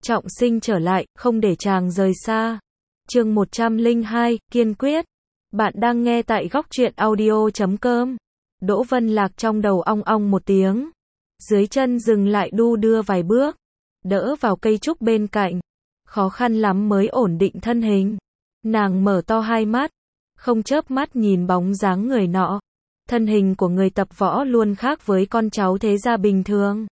trọng sinh trở lại, không để chàng rời xa. Chương 102, kiên quyết. Bạn đang nghe tại góc truyện audio.com. Đỗ Vân Lạc trong đầu ong ong một tiếng. Dưới chân dừng lại đu đưa vài bước. Đỡ vào cây trúc bên cạnh. Khó khăn lắm mới ổn định thân hình. Nàng mở to hai mắt. Không chớp mắt nhìn bóng dáng người nọ. Thân hình của người tập võ luôn khác với con cháu thế gia bình thường.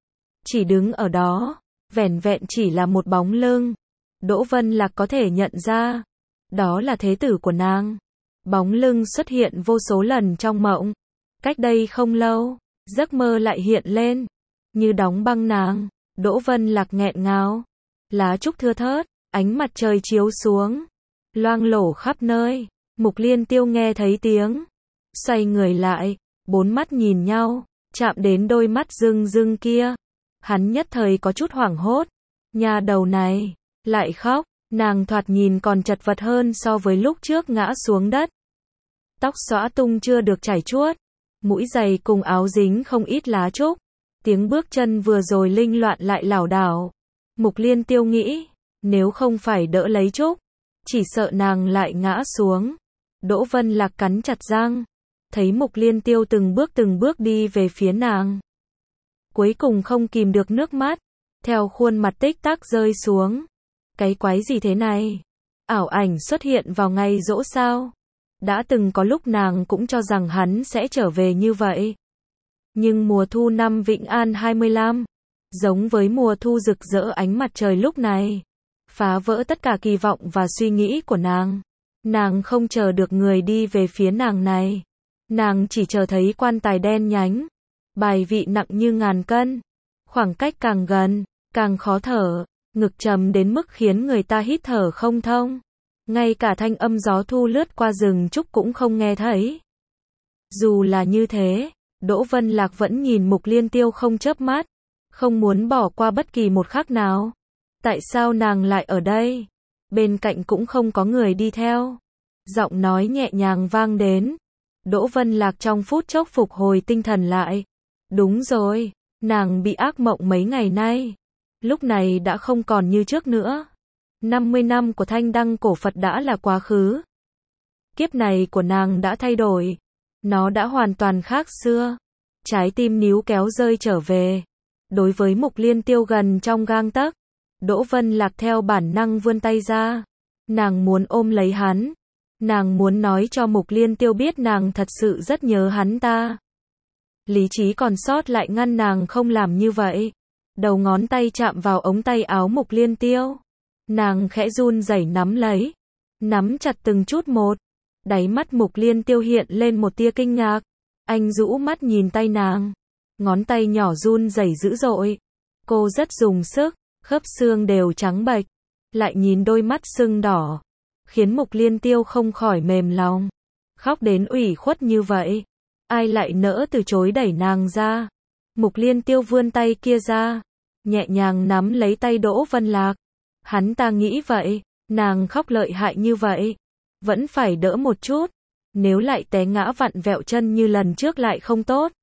Chỉ đứng ở đó, vẻn vẹn chỉ là một bóng lưng. Đỗ Vân Lạc có thể nhận ra. Đó là thế tử của nàng. Bóng lưng xuất hiện vô số lần trong mộng. Cách đây không lâu, giấc mơ lại hiện lên. Như đóng băng nàng. Đỗ Vân Lạc nghẹn ngào. Lá trúc thưa thớt, ánh mặt trời chiếu xuống. Loang lổ khắp nơi. Mục Liên Tiêu nghe thấy tiếng. Xoay người lại, bốn mắt nhìn nhau, chạm đến đôi mắt rưng rưng kia. Hắn nhất thời có chút hoảng hốt. Nhà đầu này, lại khóc, nàng thoạt nhìn còn chật vật hơn so với lúc trước ngã xuống đất. Tóc xõa tung chưa được chải chuốt, mũi giày cùng áo dính không ít lá trúc. Tiếng bước chân vừa rồi linh loạn lại lảo đảo. Mục Liên Tiêu nghĩ, nếu không phải đỡ lấy trúc, chỉ sợ nàng lại ngã xuống. Đỗ Vân Lạc cắn chặt răng, thấy Mục Liên Tiêu từng bước đi về phía nàng. Cuối cùng không kìm được nước mắt, theo khuôn mặt tích tắc rơi xuống. Cái quái gì thế này? Ảo ảnh xuất hiện vào ngày giỗ sao? Đã từng có lúc nàng cũng cho rằng hắn sẽ trở về như vậy. Nhưng mùa thu năm Vĩnh An 25, giống với mùa thu rực rỡ ánh mặt trời lúc này, phá vỡ tất cả kỳ vọng và suy nghĩ của nàng. Nàng không chờ được người đi về phía nàng này. Nàng chỉ chờ thấy quan tài đen nhánh, bài vị nặng như ngàn cân. Khoảng cách càng gần, càng khó thở, ngực trầm đến mức khiến người ta hít thở không thông. Ngay cả thanh âm gió thu lướt qua rừng trúc cũng không nghe thấy. Dù là như thế, Đỗ Vân Lạc vẫn nhìn Mục Liên Tiêu không chớp mắt, không muốn bỏ qua bất kỳ một khắc nào. Tại sao nàng lại ở đây? Bên cạnh cũng không có người đi theo. Giọng nói nhẹ nhàng vang đến. Đỗ Vân Lạc trong phút chốc phục hồi tinh thần lại. Đúng rồi, nàng bị ác mộng mấy ngày nay. Lúc này đã không còn như trước nữa. 50 năm của Thanh Đăng cổ Phật đã là quá khứ. Kiếp này của nàng đã thay đổi. Nó đã hoàn toàn khác xưa. Trái tim níu kéo rơi trở về. Đối với Mục Liên Tiêu gần trong gang tấc, Đỗ Vân Lạc theo bản năng vươn tay ra. Nàng muốn ôm lấy hắn. Nàng muốn nói cho Mục Liên Tiêu biết nàng thật sự rất nhớ hắn ta. Lý trí còn sót lại ngăn nàng không làm như vậy. Đầu ngón tay chạm vào ống tay áo Mục Liên Tiêu. Nàng khẽ run rẩy nắm lấy. Nắm chặt từng chút một. Đáy mắt Mục Liên Tiêu hiện lên một tia kinh ngạc. Anh rũ mắt nhìn tay nàng. Ngón tay nhỏ run rẩy dữ dội. Cô rất dùng sức, khớp xương đều trắng bệch. Lại nhìn đôi mắt sưng đỏ, khiến Mục Liên Tiêu không khỏi mềm lòng. Khóc đến ủy khuất như vậy, ai lại nỡ từ chối đẩy nàng ra. Mục Liên Tiêu vươn tay kia ra, nhẹ nhàng nắm lấy tay Đỗ Vân Lạc. Hắn ta nghĩ vậy, nàng khóc lợi hại như vậy, vẫn phải đỡ một chút. Nếu lại té ngã vặn vẹo chân như lần trước lại không tốt.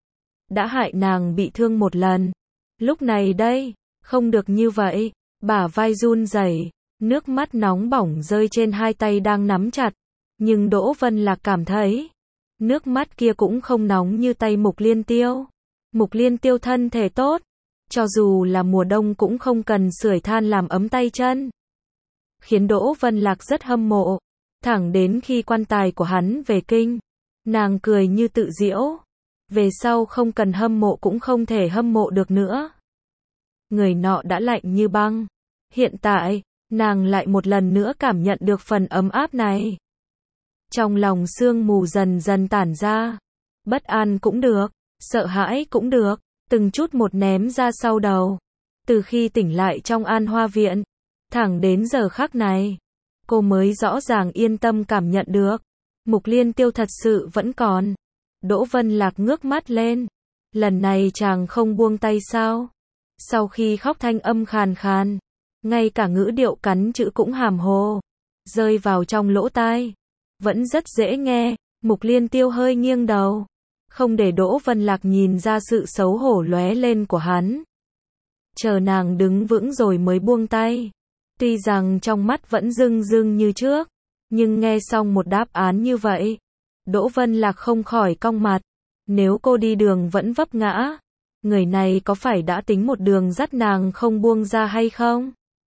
Đã hại nàng bị thương một lần. Lúc này đây, không được như vậy. Bả vai run rẩy, nước mắt nóng bỏng rơi trên hai tay đang nắm chặt. Nhưng Đỗ Vân Lạc cảm thấy, nước mắt kia cũng không nóng như tay Mục Liên Tiêu. Mục Liên Tiêu thân thể tốt, cho dù là mùa đông cũng không cần sưởi than làm ấm tay chân. Khiến Đỗ Vân Lạc rất hâm mộ. Thẳng đến khi quan tài của hắn về kinh, nàng cười như tự giễu. Về sau không cần hâm mộ cũng không thể hâm mộ được nữa. Người nọ đã lạnh như băng. Hiện tại, nàng lại một lần nữa cảm nhận được phần ấm áp này. Trong lòng sương mù dần dần tản ra. Bất an cũng được, sợ hãi cũng được, từng chút một ném ra sau đầu. Từ khi tỉnh lại trong An Hoa Viện, thẳng đến giờ khắc này, cô mới rõ ràng yên tâm cảm nhận được. Mục Liên Tiêu thật sự vẫn còn. Đỗ Vân Lạc ngước mắt lên. Lần này chàng không buông tay sao? Sau khi khóc thanh âm khàn khàn, ngay cả ngữ điệu cắn chữ cũng hàm hồ, rơi vào trong lỗ tai. Vẫn rất dễ nghe. Mục Liên Tiêu hơi nghiêng đầu, không để Đỗ Vân Lạc nhìn ra sự xấu hổ lóe lên của hắn. chờ nàng đứng vững rồi mới buông tay. Tuy rằng trong mắt vẫn rưng rưng như trước, nhưng nghe xong một đáp án như vậy, Đỗ Vân Lạc không khỏi cong mặt. Nếu cô đi đường vẫn vấp ngã, người này có phải đã tính một đường dắt nàng không buông ra hay không?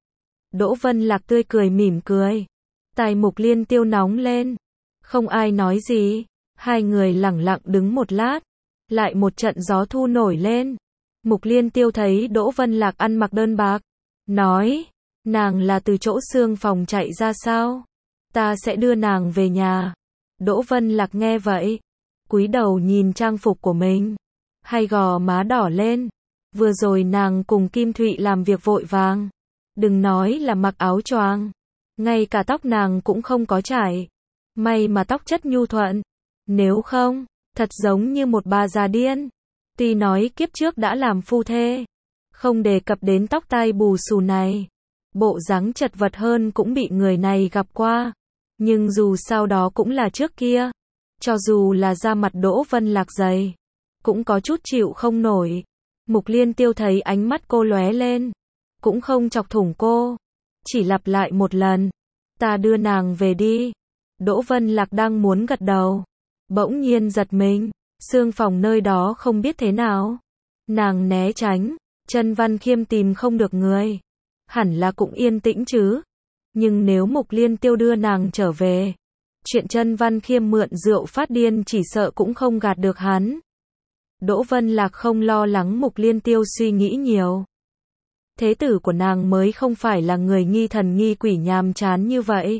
Đỗ Vân Lạc tươi cười mỉm cười. Tai Mục Liên Tiêu nóng lên. Không ai nói gì. Hai người lẳng lặng đứng một lát. Lại một trận gió thu nổi lên. Mục Liên Tiêu thấy Đỗ Vân Lạc ăn mặc đơn bạc. Nói, nàng là từ chỗ xương phòng chạy ra sao? Ta sẽ đưa nàng về nhà. Đỗ Vân Lạc nghe vậy, cúi đầu nhìn trang phục của mình. Hai gò má đỏ lên. Vừa rồi nàng cùng Kim Thụy làm việc vội vàng. Đừng nói là mặc áo choàng, ngay cả tóc nàng cũng không có chải. May mà tóc chất nhu thuận. Nếu không, thật giống như một bà già điên. Tuy nói kiếp trước đã làm phu thê, không đề cập đến tóc tai bù xù này. Bộ dáng chật vật hơn cũng bị người này gặp qua. Nhưng dù sao đó cũng là trước kia. Cho dù là da mặt Đỗ Vân Lạc dày, cũng có chút chịu không nổi. Mục Liên Tiêu thấy ánh mắt cô lóe lên, cũng không chọc thủng cô, chỉ lặp lại một lần. Ta đưa nàng về đi. Đỗ Vân Lạc đang muốn gật đầu, bỗng nhiên giật mình. Xương phòng nơi đó không biết thế nào. Nàng né tránh. Chân Văn Khiêm tìm không được người, hẳn là cũng yên tĩnh chứ. Nhưng nếu Mục Liên Tiêu đưa nàng trở về, chuyện Chân Văn Khiêm mượn rượu phát điên chỉ sợ cũng không gạt được hắn. Đỗ Vân Lạc không lo lắng Mục Liên Tiêu suy nghĩ nhiều. Thế tử của nàng mới không phải là người nghi thần nghi quỷ nhàm chán như vậy.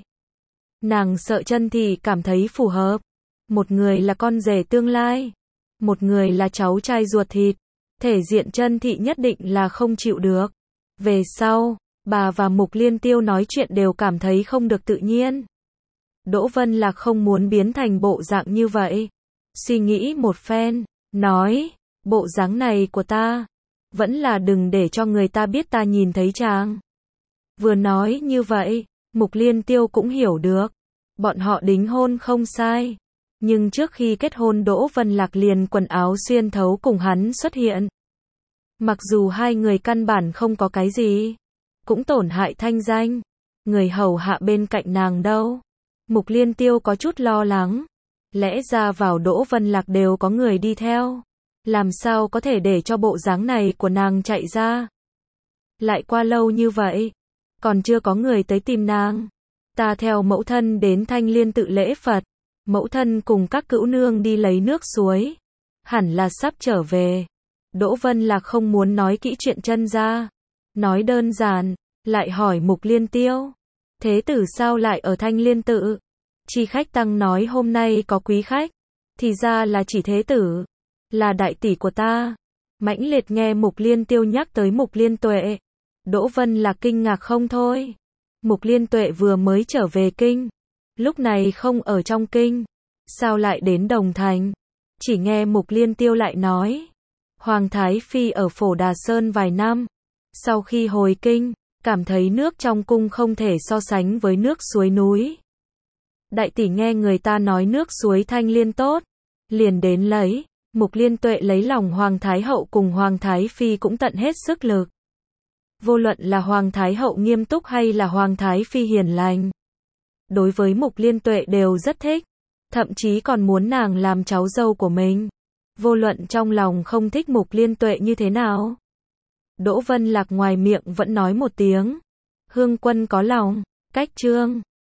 Nàng sợ Chân Thị cảm thấy phù hợp. Một người là con rể tương lai, một người là cháu trai ruột thịt. Thể diện Chân Thị nhất định là không chịu được. Về sau, bà và Mục Liên Tiêu nói chuyện đều cảm thấy không được tự nhiên. Đỗ Vân Lạc không muốn biến thành bộ dạng như vậy. Suy nghĩ một phen, nói, bộ dáng này của ta, vẫn là đừng để cho người ta biết ta nhìn thấy chàng. Vừa nói như vậy, Mục Liên Tiêu cũng hiểu được. Bọn họ đính hôn không sai. Nhưng trước khi kết hôn Đỗ Vân Lạc liền quần áo xuyên thấu cùng hắn xuất hiện. Mặc dù hai người căn bản không có cái gì, cũng tổn hại thanh danh. Người hầu hạ bên cạnh nàng đâu? Mục Liên Tiêu có chút lo lắng. Lẽ ra vào Đỗ Vân Lạc đều có người đi theo. Làm sao có thể để cho bộ dáng này của nàng chạy ra? Lại qua lâu như vậy, còn chưa có người tới tìm nàng. Ta theo mẫu thân đến Thanh Liên tự lễ Phật. Mẫu thân cùng các cữu nương đi lấy nước suối. Hẳn là sắp trở về. Đỗ Vân Lạc không muốn nói kỹ chuyện Chân gia. Nói đơn giản, lại hỏi Mục Liên Tiêu. Thế tử sao lại ở Thanh Liên tự? Chi khách tăng nói hôm nay có quý khách. Thì ra là chỉ thế tử. Là đại tỷ của ta. Mãnh liệt nghe Mục Liên Tiêu nhắc tới Mục Liên Tuệ. Đỗ Vân Lạc kinh ngạc không thôi. Mục Liên Tuệ vừa mới trở về kinh. Lúc này không ở trong kinh. Sao lại đến Đồng Thành? Chỉ nghe Mục Liên Tiêu lại nói. Hoàng Thái Phi ở Phổ Đà Sơn vài năm. Sau khi hồi kinh, cảm thấy nước trong cung không thể so sánh với nước suối núi. Đại tỷ nghe người ta nói nước suối Thanh Liên tốt, liền đến lấy. Mục Liên Tuệ lấy lòng Hoàng Thái Hậu cùng Hoàng Thái Phi cũng tận hết sức lực. Vô luận là Hoàng Thái Hậu nghiêm túc hay là Hoàng Thái Phi hiền lành, đối với Mục Liên Tuệ đều rất thích. Thậm chí còn muốn nàng làm cháu dâu của mình. Vô luận trong lòng không thích Mục Liên Tuệ như thế nào. Đỗ Vân Lạc ngoài miệng vẫn nói một tiếng. Hương quân có lòng. Cách chương